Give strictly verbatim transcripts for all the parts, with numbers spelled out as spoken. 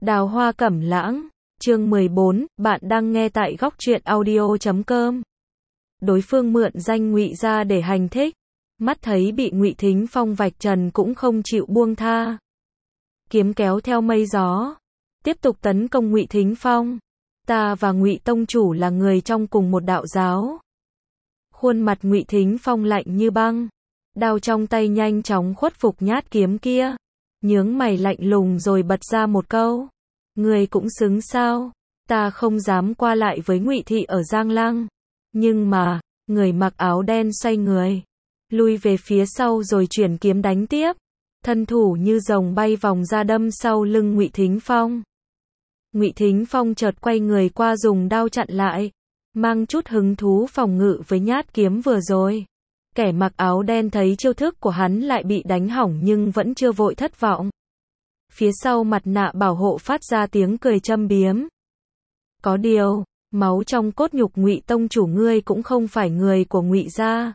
Đào Hoa Cẩm Lãng, chương mười bốn, bạn đang nghe tại góc truyện audio chấm com. Đối phương mượn danh Ngụy ra để hành thích, mắt thấy bị Ngụy Thính Phong vạch trần cũng không chịu buông tha. Kiếm kéo theo mây gió, tiếp tục tấn công Ngụy Thính Phong. Ta và Ngụy tông chủ là người trong cùng một đạo giáo. Khuôn mặt Ngụy Thính Phong lạnh như băng, đao trong tay nhanh chóng khuất phục nhát kiếm kia, nhướng mày lạnh lùng rồi bật ra một câu: "Ngươi cũng xứng sao? Ta không dám qua lại với Ngụy thị ở Giang Lăng." Nhưng mà, người mặc áo đen xoay người, lui về phía sau rồi chuyển kiếm đánh tiếp, thân thủ như rồng bay vòng ra đâm sau lưng Ngụy Thính Phong. Ngụy Thính Phong chợt quay người qua dùng đao chặn lại, mang chút hứng thú phòng ngự với nhát kiếm vừa rồi. Kẻ mặc áo đen thấy chiêu thức của hắn lại bị đánh hỏng nhưng vẫn chưa vội thất vọng. Phía sau mặt nạ bảo hộ phát ra tiếng cười châm biếm. "Có điều, máu trong cốt nhục Ngụy tông chủ ngươi cũng không phải người của Ngụy gia.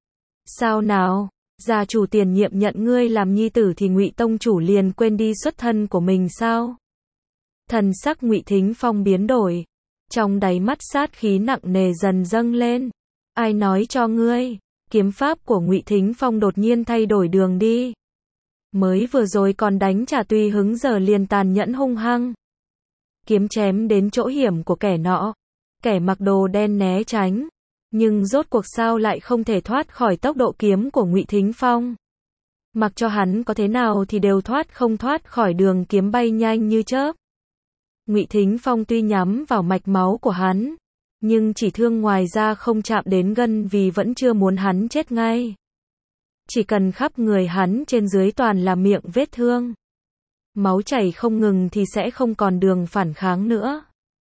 Sao nào, gia chủ tiền nhiệm nhận ngươi làm nhi tử thì Ngụy tông chủ liền quên đi xuất thân của mình sao?" Thần sắc Ngụy Thính Phong biến đổi, trong đáy mắt sát khí nặng nề dần dâng lên. "Ai nói cho ngươi?" Kiếm pháp của Ngụy Thính Phong đột nhiên thay đổi đường đi. Mới vừa rồi còn đánh trả tùy hứng giờ liền tàn nhẫn hung hăng. Kiếm chém đến chỗ hiểm của kẻ nọ. Kẻ mặc đồ đen né tránh, nhưng rốt cuộc sao lại không thể thoát khỏi tốc độ kiếm của Ngụy Thính Phong. Mặc cho hắn có thế nào thì đều thoát không thoát khỏi đường kiếm bay nhanh như chớp. Ngụy Thính Phong tuy nhắm vào mạch máu của hắn, nhưng chỉ thương ngoài ra không chạm đến gân vì vẫn chưa muốn hắn chết ngay. Chỉ cần khắp người hắn trên dưới toàn là miệng vết thương, máu chảy không ngừng thì sẽ không còn đường phản kháng nữa.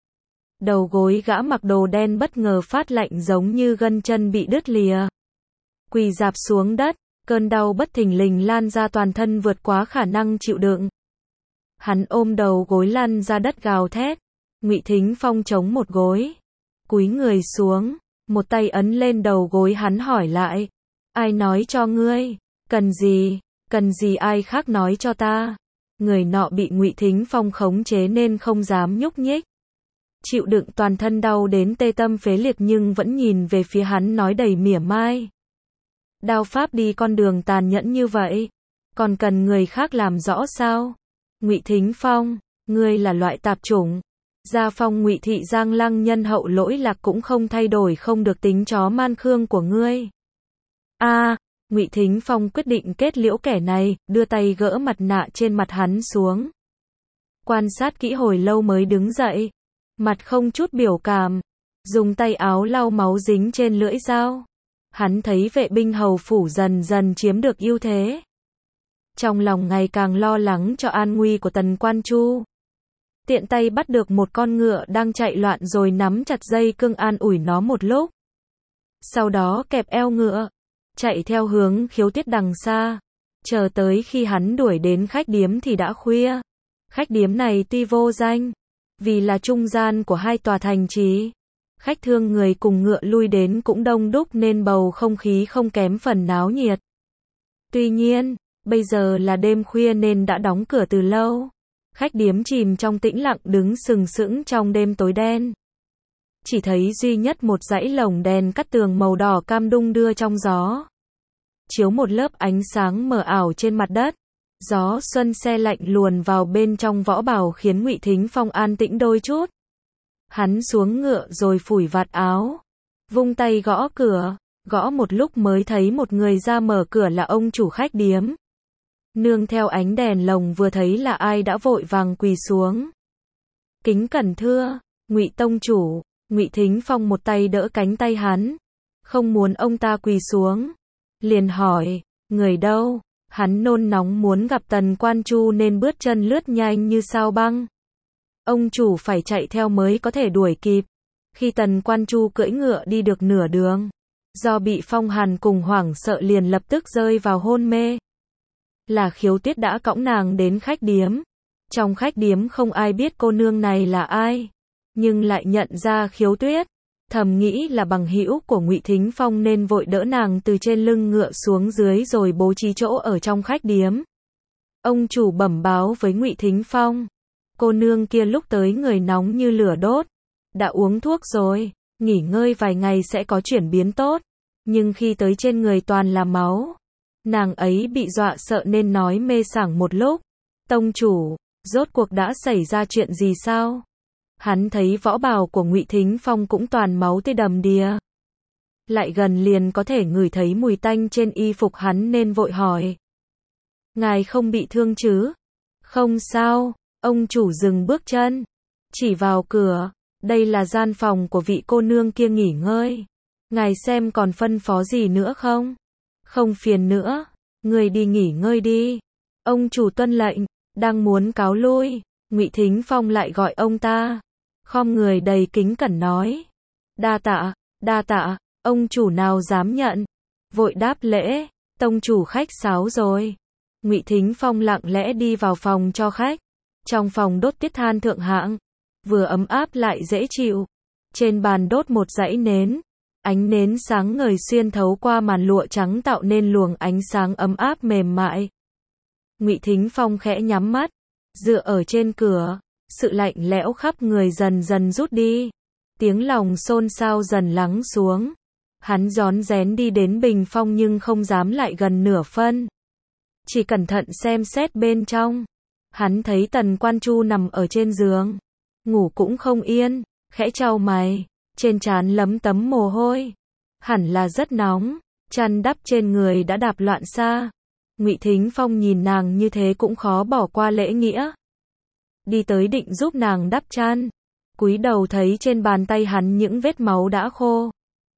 Đầu gối gã mặc đồ đen bất ngờ phát lạnh giống như gân chân bị đứt lìa. Quỳ rạp xuống đất, cơn đau bất thình lình lan ra toàn thân vượt quá khả năng chịu đựng. Hắn ôm đầu gối lăn ra đất gào thét. Ngụy Thính Phong chống một gối, cúi người xuống, một tay ấn lên đầu gối hắn hỏi lại: "Ai nói cho ngươi? Cần gì? Cần gì ai khác nói cho ta?" Người nọ bị Ngụy Thính Phong khống chế nên không dám nhúc nhích, chịu đựng toàn thân đau đến tê tâm phế liệt nhưng vẫn nhìn về phía hắn nói đầy mỉa mai: "Đao pháp đi con đường tàn nhẫn như vậy, còn cần người khác làm rõ sao? Ngụy Thính Phong, ngươi là loại tạp chủng. Gia phong Ngụy thị Giang Lăng nhân hậu lỗi lạc cũng không thay đổi không được tính chó man khương của ngươi." A, à, Ngụy Thính Phong quyết định kết liễu kẻ này, đưa tay gỡ mặt nạ trên mặt hắn xuống. Quan sát kỹ hồi lâu mới đứng dậy, mặt không chút biểu cảm, dùng tay áo lau máu dính trên lưỡi dao. Hắn thấy vệ binh hầu phủ dần dần chiếm được ưu thế. Trong lòng ngày càng lo lắng cho an nguy của Tần Quan Chu. Tiện tay bắt được một con ngựa đang chạy loạn rồi nắm chặt dây cương an ủi nó một lúc. Sau đó kẹp eo ngựa, chạy theo hướng Khiếu Tiết đằng xa. Chờ tới khi hắn đuổi đến khách điếm thì đã khuya. Khách điếm này tuy vô danh, vì là trung gian của hai tòa thành trì, khách thương người cùng ngựa lui đến cũng đông đúc nên bầu không khí không kém phần náo nhiệt. Tuy nhiên, bây giờ là đêm khuya nên đã đóng cửa từ lâu. Khách điếm chìm trong tĩnh lặng đứng sừng sững trong đêm tối đen. Chỉ thấy duy nhất một dãy lồng đèn cắt tường màu đỏ cam đung đưa trong gió, chiếu một lớp ánh sáng mờ ảo trên mặt đất. Gió xuân se lạnh luồn vào bên trong võ bào khiến Ngụy Thính Phong an tĩnh đôi chút. Hắn xuống ngựa rồi phủi vạt áo, vung tay gõ cửa, gõ một lúc mới thấy một người ra mở cửa là ông chủ khách điếm. Nương theo ánh đèn lồng vừa thấy là ai đã vội vàng quỳ xuống. "Kính cẩn thưa, Ngụy tông chủ." Ngụy Thính Phong một tay đỡ cánh tay hắn, không muốn ông ta quỳ xuống, liền hỏi: "Người đâu?" Hắn nôn nóng muốn gặp Tần Quan Chu nên bước chân lướt nhanh như sao băng. Ông chủ phải chạy theo mới có thể đuổi kịp. Khi Tần Quan Chu cưỡi ngựa đi được nửa đường, do bị phong hàn cùng hoảng sợ liền lập tức rơi vào hôn mê. Là Khiếu Tiết đã cõng nàng đến khách điếm. Trong khách điếm không ai biết cô nương này là ai, nhưng lại nhận ra Khiếu Tuyết, thầm nghĩ là bằng hữu của Ngụy Thính Phong nên vội đỡ nàng từ trên lưng ngựa xuống dưới rồi bố trí chỗ ở trong khách điếm. Ông chủ bẩm báo với Ngụy Thính Phong: Cô nương kia lúc tới người nóng như lửa đốt. Đã uống thuốc rồi, nghỉ ngơi vài ngày sẽ có chuyển biến tốt. Nhưng khi tới trên người toàn là máu. Nàng ấy bị dọa sợ nên nói mê sảng một lúc. Tông chủ, rốt cuộc đã xảy ra chuyện gì sao? Hắn thấy võ bào của Ngụy Thính Phong cũng toàn máu tươi đầm đìa. Lại gần liền có thể ngửi thấy mùi tanh trên y phục hắn nên vội hỏi. Ngài không bị thương chứ? Không sao, ông chủ dừng bước chân. Chỉ vào cửa, đây là gian phòng của vị cô nương kia nghỉ ngơi. Ngài xem còn phân phó gì nữa không? Không phiền nữa, người đi nghỉ ngơi đi. Ông chủ tuân lệnh, đang muốn cáo lui, Ngụy Thính Phong lại gọi ông ta. Khom người đầy kính cẩn nói. Đa tạ, đa tạ, ông chủ nào dám nhận. Vội đáp lễ, tông chủ khách sáo rồi. Ngụy Thính Phong lặng lẽ đi vào phòng cho khách. Trong phòng đốt tiết than thượng hạng, vừa ấm áp lại dễ chịu. Trên bàn đốt một dãy nến. Ánh nến sáng ngời xuyên thấu qua màn lụa trắng tạo nên luồng ánh sáng ấm áp mềm mại. Ngụy Thính Phong khẽ nhắm mắt, dựa ở trên cửa, sự lạnh lẽo khắp người dần dần rút đi. Tiếng lòng xôn xao dần lắng xuống. Hắn rón rén đi đến bình phong nhưng không dám lại gần nửa phân. Chỉ cẩn thận xem xét bên trong. Hắn thấy Tần Quan Chu nằm ở trên giường, ngủ cũng không yên, khẽ chau mày, trên trán lấm tấm mồ hôi. Hẳn là rất nóng, chăn đắp trên người đã đạp loạn xạ. Ngụy Thính Phong nhìn nàng như thế cũng khó bỏ qua lễ nghĩa. Đi tới định giúp nàng đắp chăn, cúi đầu thấy trên bàn tay hắn những vết máu đã khô.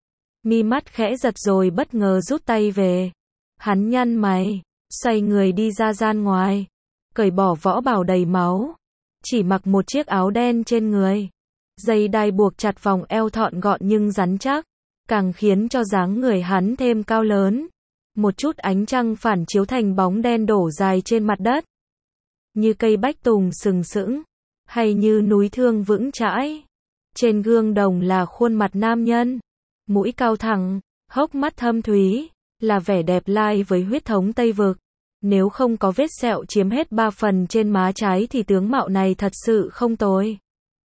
Mi mắt khẽ giật rồi bất ngờ rút tay về. Hắn nhăn mày, xoay người đi ra gian ngoài, cởi bỏ võ bào đầy máu, chỉ mặc một chiếc áo đen trên người. Dây đai buộc chặt vòng eo thọn gọn nhưng rắn chắc, càng khiến cho dáng người hắn thêm cao lớn. Một chút ánh trăng phản chiếu thành bóng đen đổ dài trên mặt đất. Như cây bách tùng sừng sững, hay như núi thương vững chãi. Trên gương đồng là khuôn mặt nam nhân, mũi cao thẳng, hốc mắt thâm thúy, là vẻ đẹp lai với huyết thống Tây Vực. Nếu không có vết sẹo chiếm hết ba phần trên má trái thì tướng mạo này thật sự không tồi.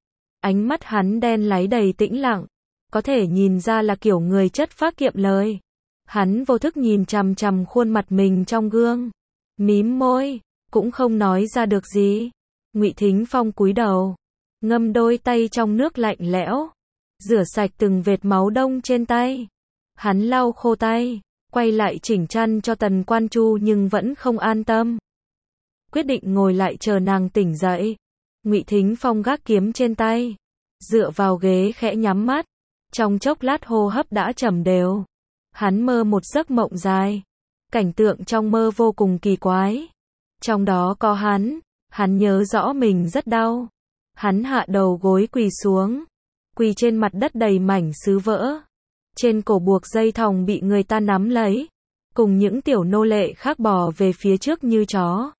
Ánh mắt hắn đen láy đầy tĩnh lặng, có thể nhìn ra là kiểu người chất phác kiệm lời. Hắn vô thức nhìn chằm chằm khuôn mặt mình trong gương, mím môi, cũng không nói ra được gì. Ngụy Thính Phong cúi đầu, ngâm đôi tay trong nước lạnh lẽo, rửa sạch từng vệt máu đông trên tay. Hắn lau khô tay, quay lại chỉnh chăn cho Tần Quan Chu nhưng vẫn không an tâm. Quyết định ngồi lại chờ nàng tỉnh dậy. Ngụy Thính Phong gác kiếm trên tay, dựa vào ghế khẽ nhắm mắt. Trong chốc lát hô hấp đã trầm đều. Hắn mơ một giấc mộng dài. Cảnh tượng trong mơ vô cùng kỳ quái. Trong đó có hắn, hắn nhớ rõ mình rất đau. Hắn hạ đầu gối quỳ xuống, quỳ trên mặt đất đầy mảnh sứ vỡ. Trên cổ buộc dây thòng bị người ta nắm lấy, cùng những tiểu nô lệ khác bò về phía trước như chó.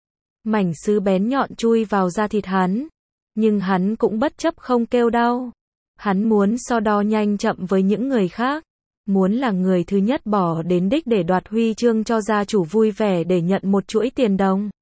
Mảnh sứ bén nhọn chui vào da thịt hắn, nhưng hắn cũng bất chấp không kêu đau. Hắn muốn so đo nhanh chậm với những người khác, muốn là người thứ nhất bỏ đến đích để đoạt huy chương cho gia chủ vui vẻ để nhận một chuỗi tiền đồng.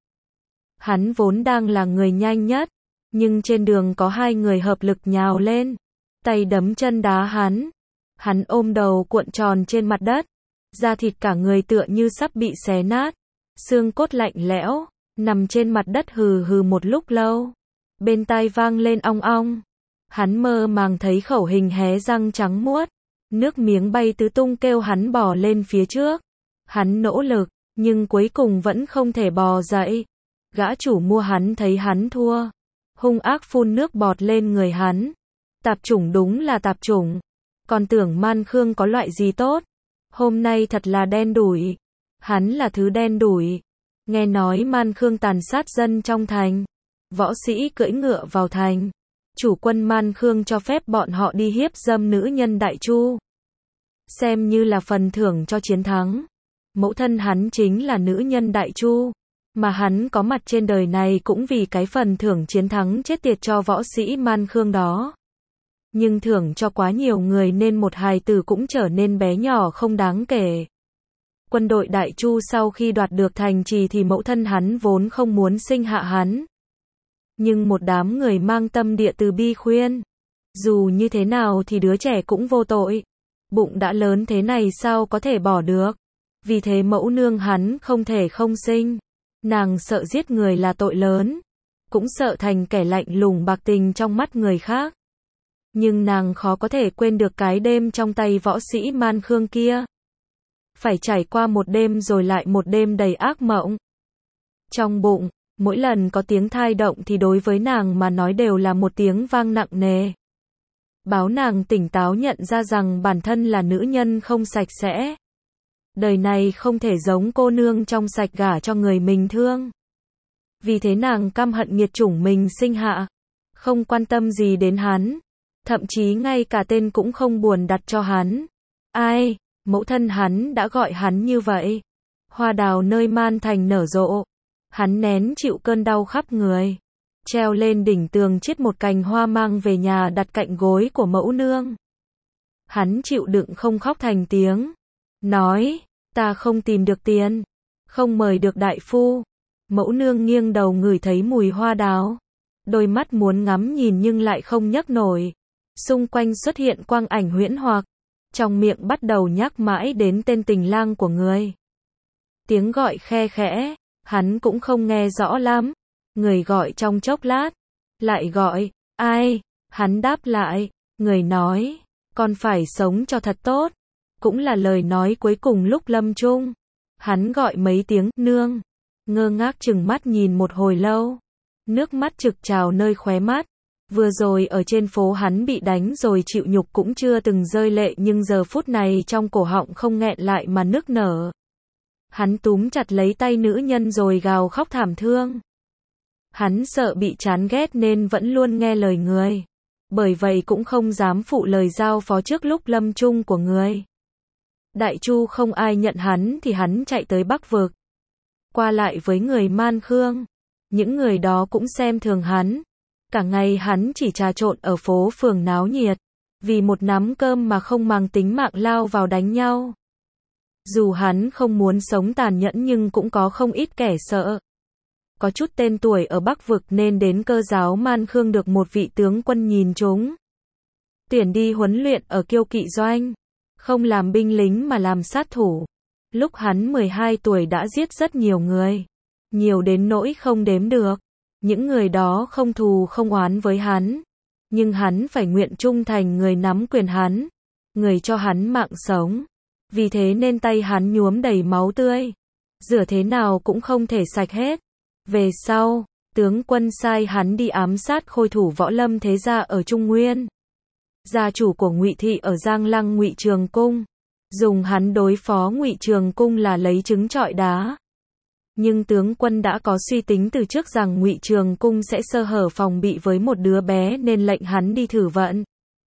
Hắn vốn đang là người nhanh nhất, nhưng trên đường có hai người hợp lực nhào lên, tay đấm chân đá hắn. Hắn ôm đầu cuộn tròn trên mặt đất, da thịt cả người tựa như sắp bị xé nát, xương cốt lạnh lẽo, nằm trên mặt đất hừ hừ một lúc lâu. Bên tai vang lên ong ong. Hắn mơ màng thấy khẩu hình hé răng trắng muốt, nước miếng bay tứ tung kêu hắn bò lên phía trước. Hắn nỗ lực, nhưng cuối cùng vẫn không thể bò dậy. Gã chủ mua hắn thấy hắn thua, hung ác phun nước bọt lên người hắn. Tạp chủng đúng là tạp chủng. Còn tưởng Man Khương có loại gì tốt. Hôm nay thật là đen đủi. Hắn là thứ đen đủi. Nghe nói Man Khương tàn sát dân trong thành. Võ sĩ cưỡi ngựa vào thành. Chủ quân Man Khương cho phép bọn họ đi hiếp dâm nữ nhân Đại Chu. Xem như là phần thưởng cho chiến thắng. Mẫu thân hắn chính là nữ nhân Đại Chu. Mà hắn có mặt trên đời này cũng vì cái phần thưởng chiến thắng chết tiệt cho võ sĩ Man Khương đó. Nhưng thưởng cho quá nhiều người nên một hài tử cũng trở nên bé nhỏ không đáng kể. Quân đội Đại Chu sau khi đoạt được thành trì thì mẫu thân hắn vốn không muốn sinh hạ hắn. Nhưng một đám người mang tâm địa từ bi khuyên, dù như thế nào thì đứa trẻ cũng vô tội, bụng đã lớn thế này sao có thể bỏ được. Vì thế mẫu nương hắn không thể không sinh. Nàng sợ giết người là tội lớn, cũng sợ thành kẻ lạnh lùng bạc tình trong mắt người khác. Nhưng nàng khó có thể quên được cái đêm trong tay võ sĩ Man Khương kia. Phải trải qua một đêm rồi lại một đêm đầy ác mộng. Trong bụng, mỗi lần có tiếng thai động thì đối với nàng mà nói đều là một tiếng vang nặng nề. Báo nàng tỉnh táo nhận ra rằng bản thân là nữ nhân không sạch sẽ. Đời này không thể giống cô nương trong sạch gả cho người mình thương. Vì thế nàng căm hận nghiệt chủng mình sinh hạ, không quan tâm gì đến hắn, thậm chí ngay cả tên cũng không buồn đặt cho hắn. Ai, mẫu thân hắn đã gọi hắn như vậy. Hoa đào nơi Man Thành nở rộ, hắn nén chịu cơn đau khắp người, treo lên đỉnh tường chiết một cành hoa mang về nhà đặt cạnh gối của mẫu nương. Hắn chịu đựng không khóc thành tiếng, nói, ta không tìm được tiền, không mời được đại phu. Mẫu nương nghiêng đầu ngửi thấy mùi hoa đào, đôi mắt muốn ngắm nhìn nhưng lại không nhấc nổi. Xung quanh xuất hiện quang ảnh huyễn hoặc, trong miệng bắt đầu nhắc mãi đến tên tình lang của người. Tiếng gọi khe khẽ, hắn cũng không nghe rõ lắm. Người gọi trong chốc lát, lại gọi, ai? Hắn đáp lại, người nói, con phải sống cho thật tốt. Cũng là lời nói cuối cùng lúc lâm chung. Hắn gọi mấy tiếng, nương. Ngơ ngác chừng mắt nhìn một hồi lâu. Nước mắt trực trào nơi khóe mắt. Vừa rồi ở trên phố hắn bị đánh rồi chịu nhục cũng chưa từng rơi lệ, nhưng giờ phút này trong cổ họng không nghẹn lại mà nức nở. Hắn túm chặt lấy tay nữ nhân rồi gào khóc thảm thương. Hắn sợ bị chán ghét nên vẫn luôn nghe lời người. Bởi vậy cũng không dám phụ lời giao phó trước lúc lâm chung của người. Đại Chu không ai nhận hắn thì hắn chạy tới Bắc Vực. Qua lại với người Man Khương. Những người đó cũng xem thường hắn. Cả ngày hắn chỉ trà trộn ở phố phường náo nhiệt. Vì một nắm cơm mà không màng tính mạng lao vào đánh nhau. Dù hắn không muốn sống tàn nhẫn nhưng cũng có không ít kẻ sợ. Có chút tên tuổi ở Bắc Vực nên đến Cơ giáo Man Khương được một vị tướng quân nhìn trúng. Tuyển đi huấn luyện ở Kiêu Kỵ Doanh. Không làm binh lính mà làm sát thủ. Lúc hắn mười hai tuổi đã giết rất nhiều người. Nhiều đến nỗi không đếm được. Những người đó không thù không oán với hắn. Nhưng hắn phải nguyện trung thành người nắm quyền hắn. Người cho hắn mạng sống. Vì thế nên tay hắn nhuốm đầy máu tươi. Rửa thế nào cũng không thể sạch hết. Về sau, tướng quân sai hắn đi ám sát khôi thủ võ lâm thế gia ở Trung Nguyên. Gia chủ của Ngụy thị ở Giang Lăng Ngụy Trường Cung. Dùng hắn đối phó Ngụy Trường Cung là lấy trứng trọi đá. Nhưng tướng quân đã có suy tính từ trước rằng Ngụy Trường Cung sẽ sơ hở phòng bị với một đứa bé nên lệnh hắn đi thử vận.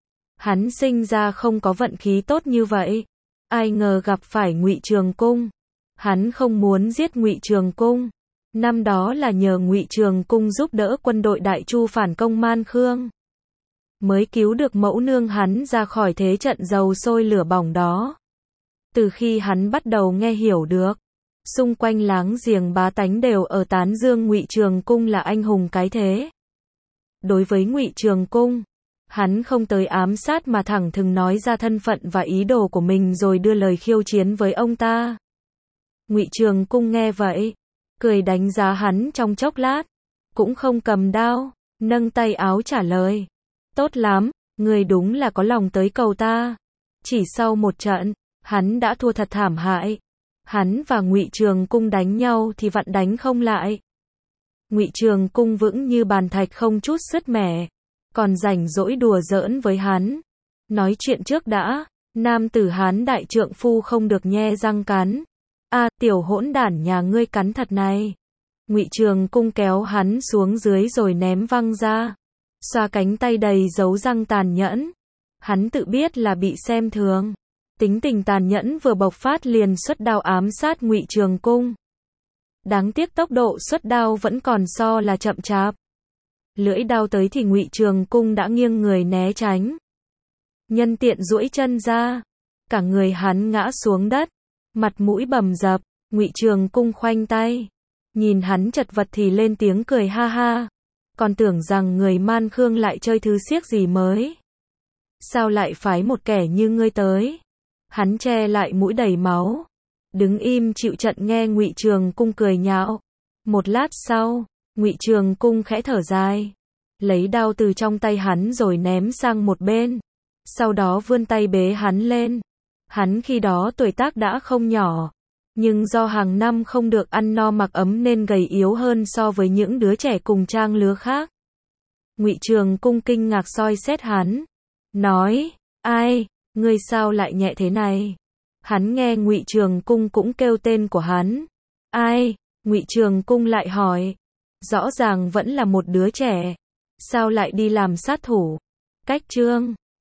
Hắn sinh ra không có vận khí tốt như vậy. Ai ngờ gặp phải Ngụy Trường Cung. Hắn không muốn giết Ngụy Trường Cung. Năm đó là nhờ Ngụy Trường Cung giúp đỡ quân đội Đại Chu phản công Man Khương. Mới cứu được mẫu nương hắn ra khỏi thế trận dầu sôi lửa bỏng đó. Từ khi hắn bắt đầu nghe hiểu được, xung quanh láng giềng bá tánh đều ở tán dương Ngụy Trường Cung là anh hùng cái thế. Đối với Ngụy Trường Cung, hắn không tới ám sát mà thẳng thừng nói ra thân phận và ý đồ của mình rồi đưa lời khiêu chiến với ông ta. Ngụy Trường Cung nghe vậy, cười đánh giá hắn trong chốc lát, cũng không cầm đao, nâng tay áo trả lời. Tốt lắm, người đúng là có lòng tới cầu ta. Chỉ sau một trận, hắn đã thua thật thảm hại. Hắn và Ngụy Trường Cung đánh nhau thì vặn đánh không lại. Ngụy Trường Cung vững như bàn thạch không chút sứt mẻ, còn rảnh rỗi đùa giỡn với hắn. Nói chuyện trước đã, nam tử Hán đại trượng phu không được nhe răng cắn. A, à, tiểu hỗn đản nhà ngươi cắn thật này. Ngụy Trường Cung kéo hắn xuống dưới rồi ném văng ra. Xoa cánh tay đầy dấu răng tàn nhẫn. Hắn tự biết là bị xem thường. Tính tình tàn nhẫn vừa bộc phát liền xuất đao ám sát Ngụy Trường Cung. Đáng tiếc tốc độ xuất đao vẫn còn so là chậm chạp. Lưỡi đao tới thì Ngụy Trường Cung đã nghiêng người né tránh. Nhân tiện duỗi chân ra, cả người hắn ngã xuống đất, mặt mũi bầm dập. Ngụy Trường Cung khoanh tay, nhìn hắn chật vật thì lên tiếng cười ha ha. còn tưởng rằng người Man Khương lại chơi thứ xiếc gì mới. Sao lại phái một kẻ như ngươi tới? Hắn che lại mũi đầy máu, đứng im chịu trận nghe Ngụy Trường Cung cười nhạo. Một lát sau, Ngụy Trường Cung khẽ thở dài, lấy đao từ trong tay hắn rồi ném sang một bên, sau đó vươn tay bế hắn lên. Hắn khi đó tuổi tác đã không nhỏ, nhưng do hàng năm không được ăn no mặc ấm nên gầy yếu hơn so với những đứa trẻ cùng trang lứa khác. Ngụy Trường Cung kinh ngạc soi xét hắn, nói: "Ai, ngươi sao lại nhẹ thế này?" Hắn nghe Ngụy Trường Cung cũng kêu tên của hắn. "Ai?" Ngụy Trường Cung lại hỏi. Rõ ràng vẫn là một đứa trẻ, sao lại đi làm sát thủ? Cách chương